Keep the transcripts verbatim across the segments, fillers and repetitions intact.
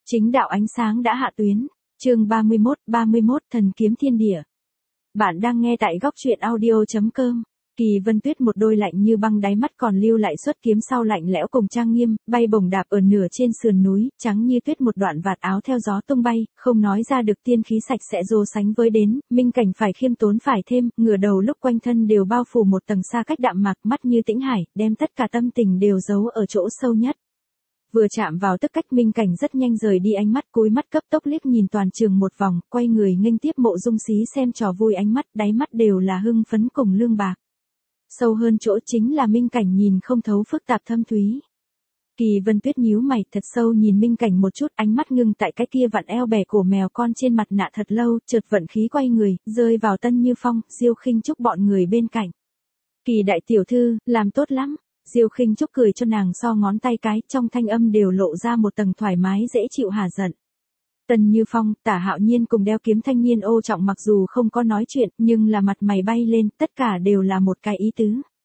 Chính đạo ánh sáng đã hạ tuyến. Chương ba mươi mốt, ba mươi mốt Thần kiếm thiên địa. Bạn đang nghe tại góc truyện audio chấm com. Kỳ Vân Tuyết một đôi lạnh như băng đáy mắt còn lưu lại xuất kiếm sau lạnh lẽo cùng trang nghiêm, bay bổng đạp ở nửa trên sườn núi, trắng như tuyết một đoạn vạt áo theo gió tung bay, không nói ra được tiên khí sạch sẽ so sánh với đến, Minh Cảnh phải khiêm tốn phải thêm, ngửa đầu lúc quanh thân đều bao phủ một tầng xa cách đạm mạc, mắt như tĩnh hải, đem tất cả tâm tình đều giấu ở chỗ sâu nhất. Vừa chạm vào tức cách Minh Cảnh rất nhanh rời đi ánh mắt, cúi mắt cấp tốc liếc nhìn toàn trường một vòng, quay người nghênh tiếp Mộ Dung Xí xem trò vui, ánh mắt đáy mắt đều là hưng phấn cùng lương bạc. Sâu hơn chỗ chính là Minh Cảnh nhìn không thấu phức tạp thâm thúy. Kỳ Vân Tuyết nhíu mày thật sâu nhìn Minh Cảnh một chút, ánh mắt ngưng tại cái kia vặn eo bẻ cổ mèo con trên mặt nạ thật lâu, chợt vận khí quay người, rơi vào Tân Như Phong, Diêu Khinh Trúc bọn người bên cạnh. Kỳ đại tiểu thư, làm tốt lắm. Diêu Khinh Trúc cười cho nàng so ngón tay cái, trong thanh âm đều lộ ra một tầng thoải mái dễ chịu hà giận. Tân Như Phong, Tả Hạo Nhiên cùng đeo kiếm thanh niên Ô Trọng mặc dù không có nói chuyện, nhưng là mặt mày bay lên, tất cả đều là một cái ý tứ.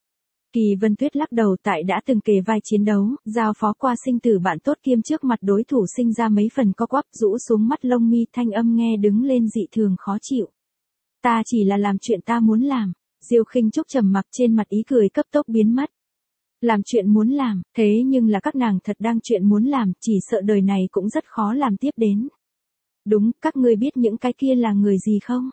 Kỳ Vân Tuyết lắc đầu, tại đã từng kề vai chiến đấu, giao phó qua sinh tử bạn tốt kiêm trước mặt đối thủ sinh ra mấy phần co quắp, rũ xuống mắt lông mi, thanh âm nghe đứng lên dị thường khó chịu. Ta chỉ là làm chuyện ta muốn làm. Diêu Khinh Trúc trầm mặc, trên mặt ý cười cấp tốc biến mất. Làm chuyện muốn làm, thế nhưng là các nàng thật đang chuyện muốn làm, chỉ sợ đời này cũng rất khó làm tiếp đến. Đúng, các ngươi biết những cái kia là người gì không?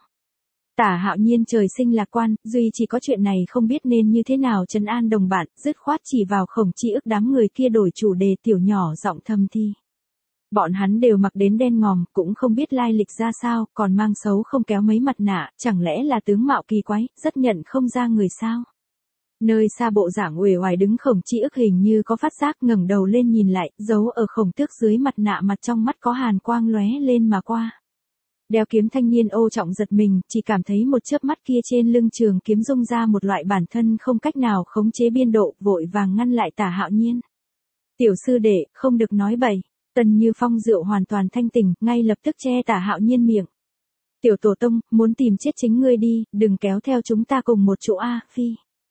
Tả Hạo Nhiên trời sinh lạc quan, duy chỉ có chuyện này không biết nên như thế nào trấn an đồng bạn, dứt khoát chỉ vào Khổng Chi ức đám người kia đổi chủ đề, tiểu nhỏ giọng thầm thi. Bọn hắn đều mặc đến đen ngòm, cũng không biết lai lịch ra sao, còn mang xấu không kéo mấy mặt nạ, chẳng lẽ là tướng mạo kỳ quái, rất nhận không ra người sao? Nơi xa bộ dạng uể oải đứng Khổng Chi ức hình như có phát giác, ngẩng đầu lên nhìn lại, giấu ở Khổng Tước dưới mặt nạ mặt trong mắt có hàn quang lóe lên mà qua. Đeo kiếm thanh niên Ô Trọng giật mình, chỉ cảm thấy một chớp mắt kia trên lưng trường kiếm rung ra một loại bản thân không cách nào khống chế biên độ, vội vàng ngăn lại Tả Hạo Nhiên. Tiểu sư đệ, không được nói bậy. Tần Như Phong rượu hoàn toàn thanh tỉnh, ngay lập tức che Tả Hạo Nhiên miệng. Tiểu tổ tông, muốn tìm chết chính ngươi đi, đừng kéo theo chúng ta cùng một chỗ a, phi.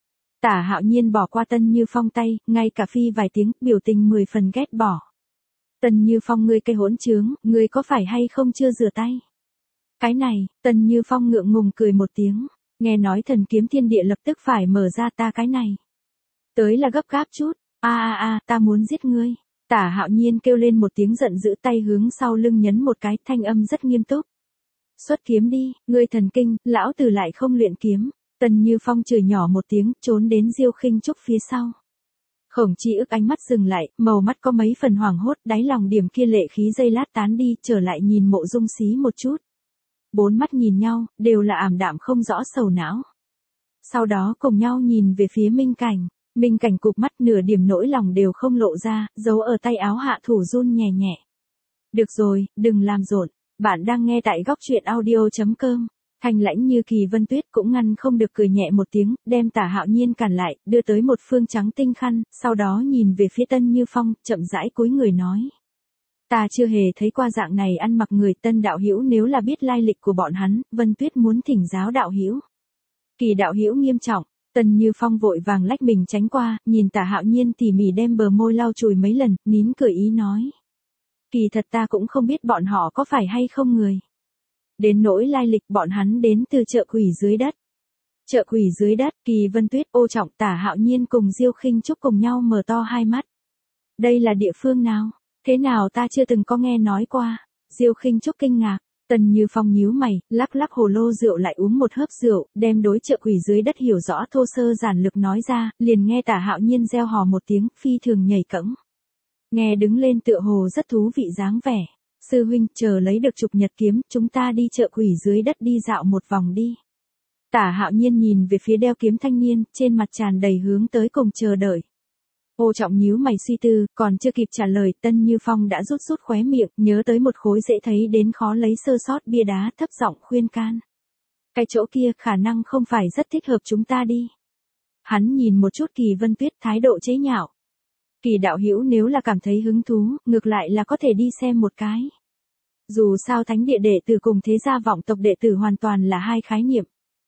Tả Hạo Nhiên bỏ qua Tân Như Phong tay, ngay cả phi vài tiếng, biểu tình mười phần ghét bỏ. Tần Như Phong, ngươi cái hỗn trướng, ngươi có phải hay không chưa rửa tay? Cái này, Tần Như Phong ngượng ngùng cười một tiếng, nghe nói thần kiếm thiên địa lập tức phải mở ra, ta cái này. Tới là gấp gáp chút, a a a, ta muốn giết ngươi. Tả Hạo Nhiên kêu lên một tiếng giận dữ, tay hướng sau lưng nhấn một cái, thanh âm rất nghiêm túc. Xuất kiếm đi, ngươi thần kinh, lão tử lại không luyện kiếm. Tần Như Phong chửi nhỏ một tiếng, trốn đến Diêu Khinh Trúc phía sau. Khổng Chi ức ánh mắt dừng lại, màu mắt có mấy phần hoảng hốt, đáy lòng điểm kia lệ khí giây lát tán đi, trở lại nhìn Mộ Dung Xí một chút. Bốn mắt nhìn nhau, đều là ảm đạm không rõ sầu não. Sau đó cùng nhau nhìn về phía Minh Cảnh. Minh Cảnh cụp mắt, nửa điểm nỗi lòng đều không lộ ra, giấu ở tay áo hạ thủ run nhẹ nhẹ. Được rồi, đừng làm rộn, bạn đang nghe tại góc truyện audio chấm com. Thanh lãnh như Kỳ Vân Tuyết cũng ngăn không được cười nhẹ một tiếng, đem Tả Hạo Nhiên cản lại, đưa tới một phương trắng tinh khăn, sau đó nhìn về phía Tân Như Phong, chậm rãi cúi người nói. Ta chưa hề thấy qua dạng này ăn mặc người, Tân đạo hữu nếu là biết lai lịch của bọn hắn, Vân Tuyết muốn thỉnh giáo đạo hữu. Kỳ đạo hữu nghiêm trọng. Tần Như Phong vội vàng lách mình tránh qua, nhìn Tả Hạo Nhiên tỉ mỉ đem bờ môi lau chùi mấy lần, nín cười ý nói. Kỳ thật ta cũng không biết bọn họ có phải hay không người. Đến nỗi lai lịch, bọn hắn đến từ chợ quỷ dưới đất. Chợ quỷ dưới đất, Kỳ Vân Tuyết, Ô Trọng, Tả Hạo Nhiên cùng Diêu Khinh Trúc cùng nhau mở to hai mắt. Đây là địa phương nào? Thế nào ta chưa từng có nghe nói qua? Diêu Khinh Trúc kinh ngạc. Tần Như Phong nhíu mày, lắc lắc hồ lô rượu lại uống một hớp rượu, đem đối chợ quỷ dưới đất hiểu rõ thô sơ giản lược nói ra, liền nghe Tả Hạo Nhiên reo hò một tiếng, phi thường nhảy cẫng. Nghe đứng lên tựa hồ rất thú vị dáng vẻ. Sư huynh, chờ lấy được trục nhật kiếm, chúng ta đi chợ quỷ dưới đất đi dạo một vòng đi. Tả Hạo Nhiên nhìn về phía đeo kiếm thanh niên, trên mặt tràn đầy hướng tới cùng chờ đợi. Ô Trọng nhíu mày suy tư, còn chưa kịp trả lời, Tân Như Phong đã rút rút khóe miệng, nhớ tới một khối dễ thấy đến khó lấy sơ sót bia đá, thấp giọng khuyên can. Cái chỗ kia khả năng không phải rất thích hợp chúng ta đi. Hắn nhìn một chút Kỳ Vân Tuyết, thái độ chế nhạo. Kỳ đạo hữu nếu là cảm thấy hứng thú, ngược lại là có thể đi xem một cái. Dù sao thánh địa đệ tử cùng thế gia vọng tộc đệ tử hoàn toàn là hai khái niệm.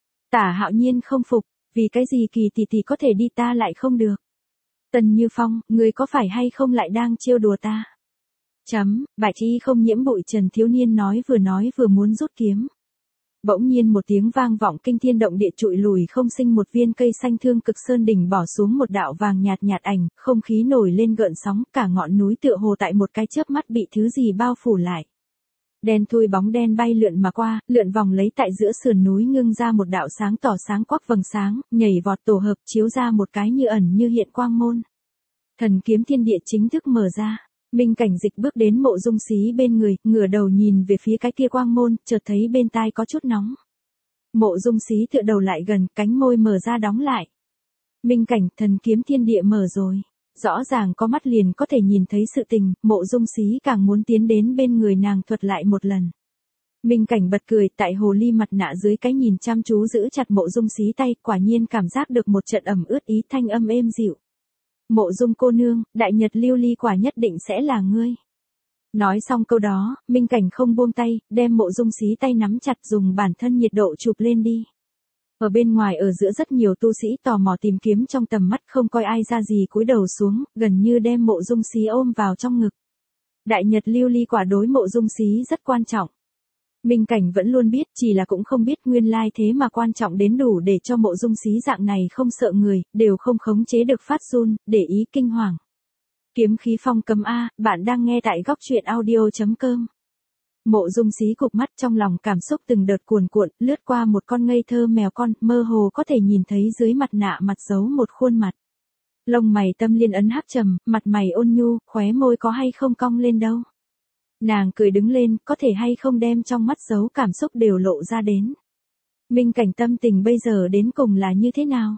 Tả Hạo Nhiên không phục, vì cái gì Kỳ tỷ tỷ có thể đi ta lại không được. Tần Như Phong, ngươi có phải hay không lại đang trêu đùa ta? Chấm, bạch y không nhiễm bụi trần thiếu niên nói vừa nói vừa muốn rút kiếm. Bỗng nhiên một tiếng vang vọng kinh thiên động địa trụi lùi không sinh một viên cây xanh thương cực sơn đỉnh bỏ xuống một đạo vàng nhạt nhạt ảnh, không khí nổi lên gợn sóng, cả ngọn núi tựa hồ tại một cái chớp mắt bị thứ gì bao phủ lại. Đen thui bóng đen bay lượn mà qua, lượn vòng lấy tại giữa sườn núi ngưng ra một đạo sáng tỏ sáng quắc vầng sáng, nhảy vọt tổ hợp chiếu ra một cái như ẩn như hiện quang môn. Thần kiếm thiên địa chính thức mở ra. Minh Cảnh Dịch bước đến Mộ Dung Xí bên người, ngửa đầu nhìn về phía cái kia quang môn, chợt thấy bên tai có chút nóng. Mộ Dung Xí tựa đầu lại gần, cánh môi mở ra đóng lại. Minh Cảnh, thần kiếm thiên địa mở rồi. Rõ ràng có mắt liền có thể nhìn thấy sự tình, Mộ Dung Xí càng muốn tiến đến bên người nàng thuật lại một lần. Minh Cảnh bật cười, tại hồ ly mặt nạ dưới cái nhìn chăm chú giữ chặt Mộ Dung Xí tay, quả nhiên cảm giác được một trận ẩm ướt ý thanh âm êm dịu. Mộ Dung cô nương, đại nhật lưu ly quả nhất định sẽ là ngươi. Nói xong câu đó, Minh Cảnh không buông tay, đem Mộ Dung Xí tay nắm chặt dùng bản thân nhiệt độ chụp lên đi. Ở bên ngoài ở giữa rất nhiều tu sĩ tò mò tìm kiếm trong tầm mắt không coi ai ra gì cúi đầu xuống, gần như đem Mộ Dung Xí ôm vào trong ngực. Đại nhật lưu ly quả đối Mộ Dung Xí rất quan trọng. Minh Cảnh vẫn luôn biết, chỉ là cũng không biết nguyên lai thế mà quan trọng đến đủ để cho Mộ Dung Xí dạng này không sợ người, đều không khống chế được phát run, để ý kinh hoàng. Kiếm khí phong cấm A, bạn đang nghe tại góc truyện audio chấm com. Mộ Dung Xí cụp mắt trong lòng cảm xúc từng đợt cuồn cuộn, lướt qua một con ngây thơ mèo con, mơ hồ có thể nhìn thấy dưới mặt nạ mặt giấu một khuôn mặt. Lông mày tâm liên ấn hắc trầm, mặt mày ôn nhu, khóe môi có hay không cong lên đâu. Nàng cười đứng lên, có thể hay không đem trong mắt giấu cảm xúc đều lộ ra đến. Minh Cảnh tâm tình bây giờ đến cùng là như thế nào?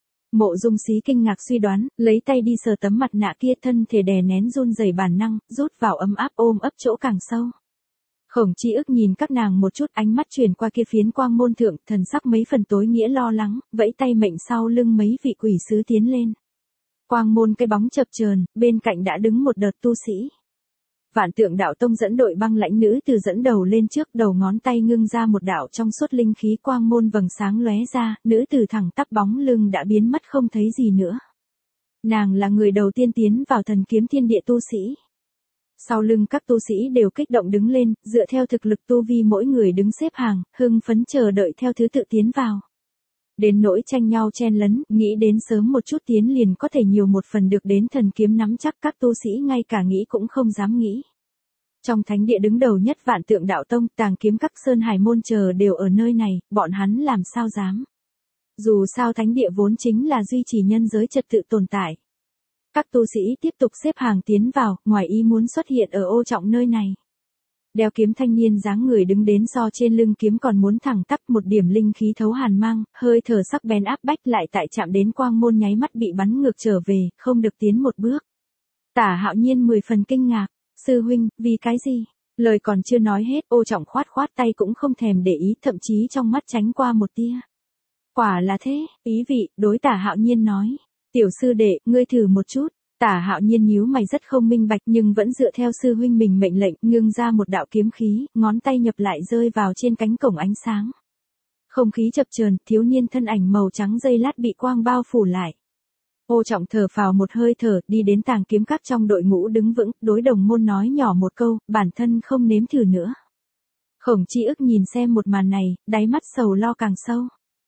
Mộ Dung Xí kinh ngạc suy đoán, lấy tay đi sờ tấm mặt nạ kia, thân thể đè nén run rẩy bản năng, rút vào ấm áp ôm ấp chỗ càng sâu. Khổng Chi Ức nhìn các nàng một chút, ánh mắt chuyển qua kia phiến quang môn thượng, thần sắc mấy phần tối nghĩa lo lắng, vẫy tay mệnh sau lưng mấy vị quỷ sứ tiến lên. Quang môn cái bóng chập chờn, bên cạnh đã đứng một đợt tu sĩ. Vạn Tượng Đạo Tông dẫn đội băng lãnh nữ từ dẫn đầu lên trước, đầu ngón tay ngưng ra một đạo trong suốt linh khí quang môn vầng sáng lóe ra, nữ từ thẳng tắp bóng lưng đã biến mất không thấy gì nữa. Nàng là người đầu tiên tiến vào thần kiếm thiên địa tu sĩ. Sau lưng các tu sĩ đều kích động đứng lên, dựa theo thực lực tu vi mỗi người đứng xếp hàng, hưng phấn chờ đợi theo thứ tự tiến vào. Đến nỗi tranh nhau chen lấn, nghĩ đến sớm một chút tiến liền có thể nhiều một phần được đến thần kiếm nắm chắc, các tu sĩ ngay cả nghĩ cũng không dám nghĩ. Trong thánh địa đứng đầu nhất Vạn Tượng Đạo Tông, Tàng Kiếm Các, Sơn Hải môn chờ đều ở nơi này, bọn hắn làm sao dám. Dù sao thánh địa vốn chính là duy trì nhân giới trật tự tồn tại. Các tu sĩ tiếp tục xếp hàng tiến vào, ngoài ý muốn xuất hiện ở ô trọng nơi này. Đeo kiếm thanh niên dáng người đứng đến so trên lưng kiếm còn muốn thẳng tắp, một điểm linh khí thấu hàn mang, hơi thở sắc bén áp bách lại tại chạm đến quang môn nháy mắt bị bắn ngược trở về, không được tiến một bước. Tả Hạo Nhiên mười phần kinh ngạc, sư huynh, vì cái gì? Lời còn chưa nói hết, ô trọng khoát khoát tay cũng không thèm để ý, thậm chí trong mắt tránh qua một tia. Quả là thế, ý vị, đối Tả Hạo Nhiên nói. Tiểu sư đệ, ngươi thử một chút. Tả Hạo Nhiên nhíu mày rất không minh bạch nhưng vẫn dựa theo sư huynh mình mệnh lệnh, ngưng ra một đạo kiếm khí, ngón tay nhập lại rơi vào trên cánh cổng ánh sáng. Không khí chập chờn, thiếu niên thân ảnh màu trắng giây lát bị quang bao phủ lại. Ô Trọng thở phào một hơi thở, đi đến Tàng Kiếm Các trong đội ngũ đứng vững, đối đồng môn nói nhỏ một câu, bản thân không nếm thử nữa. Khổng Chi Ức nhìn xem một màn này, đáy mắt sầu lo càng sâu.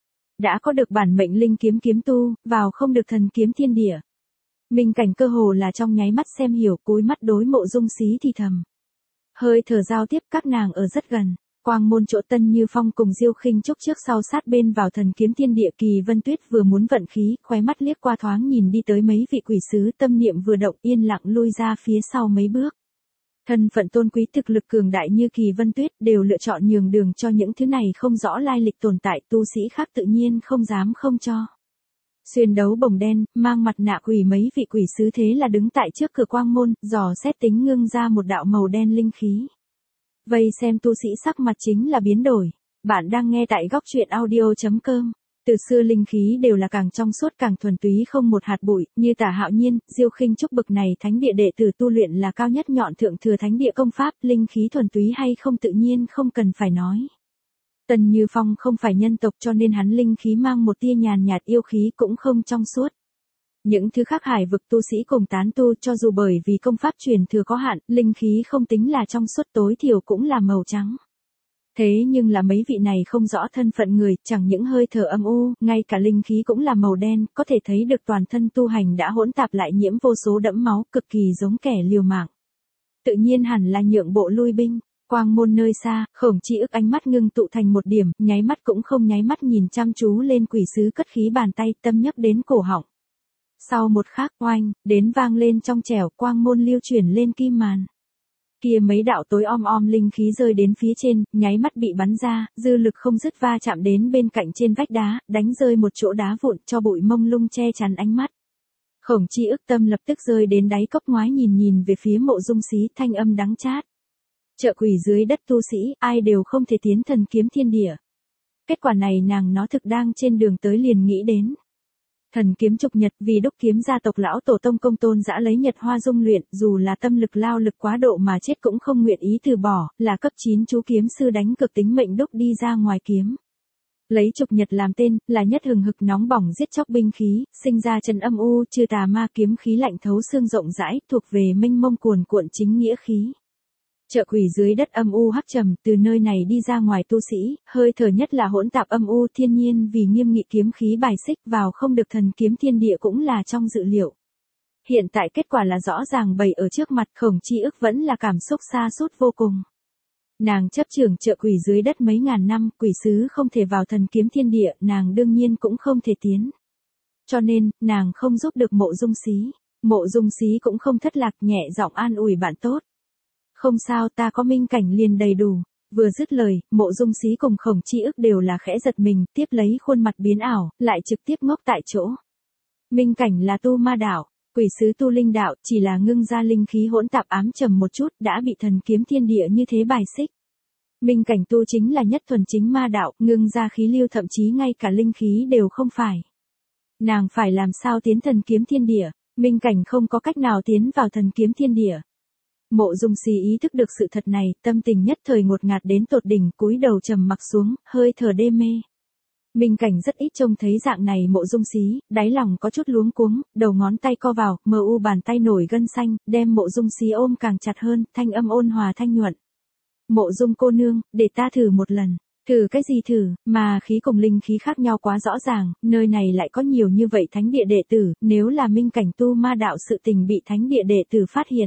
Đã có được bản mệnh linh kiếm kiếm tu, vào không được thần kiếm thiên địa. Minh Cảnh cơ hồ là trong nháy mắt xem hiểu, cúi mắt đối Mộ Dung Xí thì thầm. Hơi thở giao tiếp, các nàng ở rất gần. Quang môn chỗ Tân Như Phong cùng Diêu Khinh Trúc trước sau sát bên vào thần kiếm thiên địa, Kỳ Vân Tuyết vừa muốn vận khí, khóe mắt liếc qua thoáng nhìn đi tới mấy vị quỷ sứ, tâm niệm vừa động, yên lặng lui ra phía sau mấy bước. Thân phận tôn quý, thực lực cường đại như Kỳ Vân Tuyết đều lựa chọn nhường đường cho những thứ này không rõ lai lịch tồn tại, tu sĩ khác tự nhiên không dám không cho. Xuyên đấu bồng đen, mang mặt nạ quỷ mấy vị quỷ sứ thế là đứng tại trước cửa quang môn, dò xét tính ngưng ra một đạo màu đen linh khí. Vây xem tu sĩ sắc mặt chính là biến đổi. Bạn đang nghe tại góc truyện audio chấm com. Từ xưa linh khí đều là càng trong suốt càng thuần túy không một hạt bụi, như Tả Hạo Nhiên, Diêu Khinh Trúc bực này thánh địa đệ tử tu luyện là cao nhất nhọn thượng thừa thánh địa công pháp, linh khí thuần túy hay không tự nhiên không cần phải nói. Tần Như Phong không phải nhân tộc cho nên hắn linh khí mang một tia nhàn nhạt yêu khí cũng không trong suốt. Những thứ khác hải vực tu sĩ cùng tán tu cho dù bởi vì công pháp truyền thừa có hạn, linh khí không tính là trong suốt tối thiểu cũng là màu trắng. Thế nhưng là mấy vị này không rõ thân phận người, chẳng những hơi thở âm u, ngay cả linh khí cũng là màu đen, có thể thấy được toàn thân tu hành đã hỗn tạp lại nhiễm vô số đẫm máu, cực kỳ giống kẻ liều mạng. Tự nhiên hẳn là nhượng bộ lui binh. Quang môn nơi xa, Khổng Chi ức ánh mắt ngưng tụ thành một điểm, nháy mắt cũng không nháy mắt nhìn chăm chú lên quỷ sứ cất khí bàn tay, tâm nhấp đến cổ họng. Sau một khắc oanh, đến vang lên trong trẻo, quang môn lưu chuyển lên kim màn. Kia mấy đạo tối om om linh khí rơi đến phía trên, nháy mắt bị bắn ra, dư lực không dứt va chạm đến bên cạnh trên vách đá, đánh rơi một chỗ đá vụn cho bụi mông lung che chắn ánh mắt. Khổng Chi ức tâm lập tức rơi đến đáy cốc, ngoái nhìn nhìn về phía Mộ Dung Xí, thanh âm đắng chát. Chợ quỷ dưới đất tu sĩ, ai đều không thể tiến thần kiếm thiên địa. Kết quả này nàng nó thực đang trên đường tới liền nghĩ đến. Thần kiếm trục nhật, vì đúc kiếm gia tộc lão tổ tông công tôn dã lấy nhật hoa dung luyện, dù là tâm lực lao lực quá độ mà chết cũng không nguyện ý từ bỏ, là cấp chín chú kiếm sư đánh cực tính mệnh đúc đi ra ngoài kiếm. Lấy trục nhật làm tên, là nhất hừng hực nóng bỏng giết chóc binh khí, sinh ra chân âm u, trừ tà ma, kiếm khí lạnh thấu xương rộng rãi, thuộc về mênh mông cuồn cuộn chính nghĩa khí. Chợ quỷ dưới đất âm u hắc trầm, từ nơi này đi ra ngoài tu sĩ, hơi thở nhất là hỗn tạp âm u, thiên nhiên vì nghiêm nghị kiếm khí bài xích vào không được thần kiếm thiên địa cũng là trong dự liệu. Hiện tại kết quả là rõ ràng bày ở trước mặt, Khổng Chi ức vẫn là cảm xúc xa sút vô cùng. Nàng chấp trưởng chợ quỷ dưới đất mấy ngàn năm, quỷ sứ không thể vào thần kiếm thiên địa, nàng đương nhiên cũng không thể tiến. Cho nên, nàng không giúp được Mộ Dung Xí. Mộ Dung Xí cũng không thất lạc, nhẹ giọng an ủi bạn tốt. Không sao, ta có minh cảnh liền đầy đủ. Vừa dứt lời, Mộ Dung Xí cùng Khổng Chi ức đều là khẽ giật mình, tiếp lấy khuôn mặt biến ảo, lại trực tiếp ngốc tại chỗ. Minh cảnh là tu ma đạo, quỷ sứ tu linh đạo, chỉ là ngưng ra linh khí hỗn tạp ám trầm một chút, đã bị thần kiếm thiên địa như thế bài xích. Minh cảnh tu chính là nhất thuần chính ma đạo, ngưng ra khí lưu, thậm chí ngay cả linh khí đều không phải. Nàng phải làm sao tiến thần kiếm thiên địa? Minh cảnh không có cách nào tiến vào thần kiếm thiên địa. Mộ Dung Xí ý thức được sự thật này, tâm tình nhất thời ngột ngạt đến tột đỉnh, cúi đầu trầm mặc xuống, hơi thở đê mê. Minh cảnh rất ít trông thấy dạng này Mộ Dung Xí, đáy lòng có chút luống cuống, đầu ngón tay co vào, mờ u bàn tay nổi gân xanh, đem Mộ Dung Xí ôm càng chặt hơn, thanh âm ôn hòa thanh nhuận. Mộ Dung cô nương, để ta thử một lần. Thử cái gì thử, mà khí cùng linh khí khác nhau quá rõ ràng, nơi này lại có nhiều như vậy thánh địa đệ tử, nếu là minh cảnh tu ma đạo sự tình bị thánh địa đệ tử phát hiện.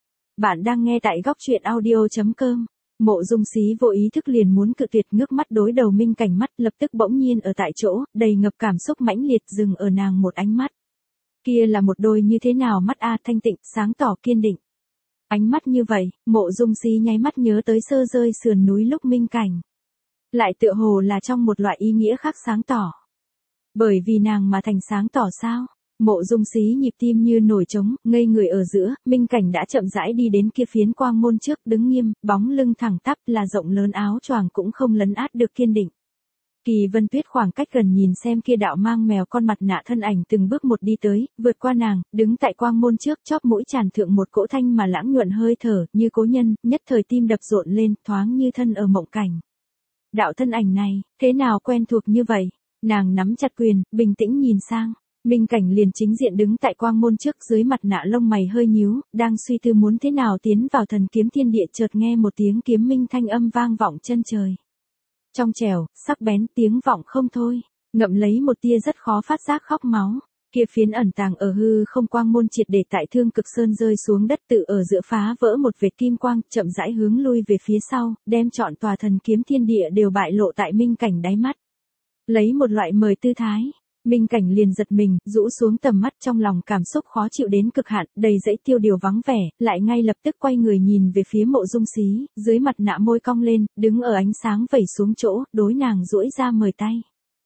Bạn đang nghe tại góc truyện audio chấm com. Mộ Dung Xí vô ý thức liền muốn cự tuyệt, ngước mắt đối đầu minh cảnh, mắt lập tức bỗng nhiên ở tại chỗ, đầy ngập cảm xúc mãnh liệt, dừng ở nàng một ánh mắt. Kia là một đôi như thế nào mắt a, thanh tịnh, sáng tỏ, kiên định. Ánh mắt như vậy, Mộ Dung Xí nháy mắt nhớ tới sơ rơi sườn núi lúc minh cảnh. Lại tựa hồ là trong một loại ý nghĩa khác sáng tỏ. Bởi vì nàng mà thành sáng tỏ sao? Mộ Dung Xí nhịp tim như nổi trống, ngây người ở giữa, minh cảnh đã chậm rãi đi đến kia phiến quang môn trước, đứng nghiêm, bóng lưng thẳng tắp, là rộng lớn áo choàng cũng không lấn át được kiên định. Kỳ Vân Tuyết khoảng cách gần nhìn xem kia đạo mang mèo con mặt nạ thân ảnh từng bước một đi tới, vượt qua nàng, đứng tại quang môn trước, chóp mũi tràn thượng một cỗ thanh mà lãng nhuận hơi thở, như cố nhân, nhất thời tim đập rộn lên, thoáng như thân ở mộng cảnh. Đạo thân ảnh này, thế nào quen thuộc như vậy? Nàng nắm chặt quyền, bình tĩnh nhìn sang. Minh cảnh liền chính diện đứng tại quang môn trước, dưới mặt nạ lông mày hơi nhíu, đang suy tư muốn thế nào tiến vào thần kiếm thiên địa, chợt nghe một tiếng kiếm minh thanh âm vang vọng chân trời. Trong trẻo, sắc bén, tiếng vọng không thôi, ngậm lấy một tia rất khó phát giác khóc máu. Kia phiến ẩn tàng ở hư không quang môn triệt để tại Thương Cực Sơn rơi xuống đất, tự ở giữa phá vỡ một vệt kim quang, chậm rãi hướng lui về phía sau, đem trọn tòa thần kiếm thiên địa đều bại lộ tại minh cảnh đáy mắt. Lấy một loại mời tư thái, minh cảnh liền giật mình, rũ xuống tầm mắt, trong lòng cảm xúc khó chịu đến cực hạn, đầy dẫy tiêu điều vắng vẻ, lại ngay lập tức quay người nhìn về phía Mộ Dung Xí, dưới mặt nạ môi cong lên, đứng ở ánh sáng vẩy xuống chỗ, đối nàng duỗi ra mời tay.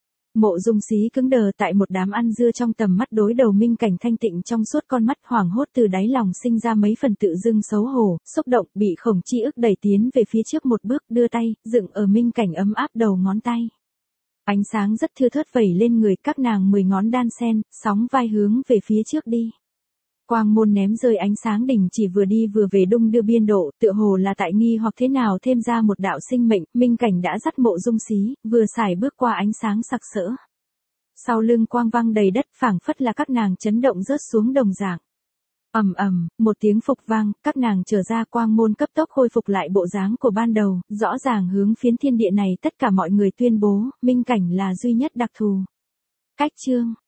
Mộ Dung Xí cứng đờ tại một đám ăn dưa trong tầm mắt đối đầu minh cảnh thanh tịnh trong suốt con mắt, hoảng hốt từ đáy lòng sinh ra mấy phần tự dưng xấu hổ, xúc động, bị Khổng Chi ức đẩy tiến về phía trước một bước, đưa tay, dựng ở minh cảnh ấm áp đầu ngón tay. Ánh sáng rất thưa thớt vẩy lên người các nàng, mười ngón đan sen, sóng vai hướng về phía trước đi. Quang môn ném rơi ánh sáng đỉnh chỉ vừa đi vừa về đung đưa biên độ, tựa hồ là tại nghi hoặc thế nào thêm ra một đạo sinh mệnh, minh cảnh đã dắt Mộ Dung Xí, vừa xài bước qua ánh sáng sặc sỡ. Sau lưng quang vang đầy đất, phảng phất là các nàng chấn động rớt xuống đồng dạng. Ầm ầm, một tiếng phục vang, các nàng trở ra, quang môn cấp tốc khôi phục lại bộ dáng của ban đầu, rõ ràng hướng phiến thiên địa này tất cả mọi người tuyên bố, minh cảnh là duy nhất đặc thù. Cách chương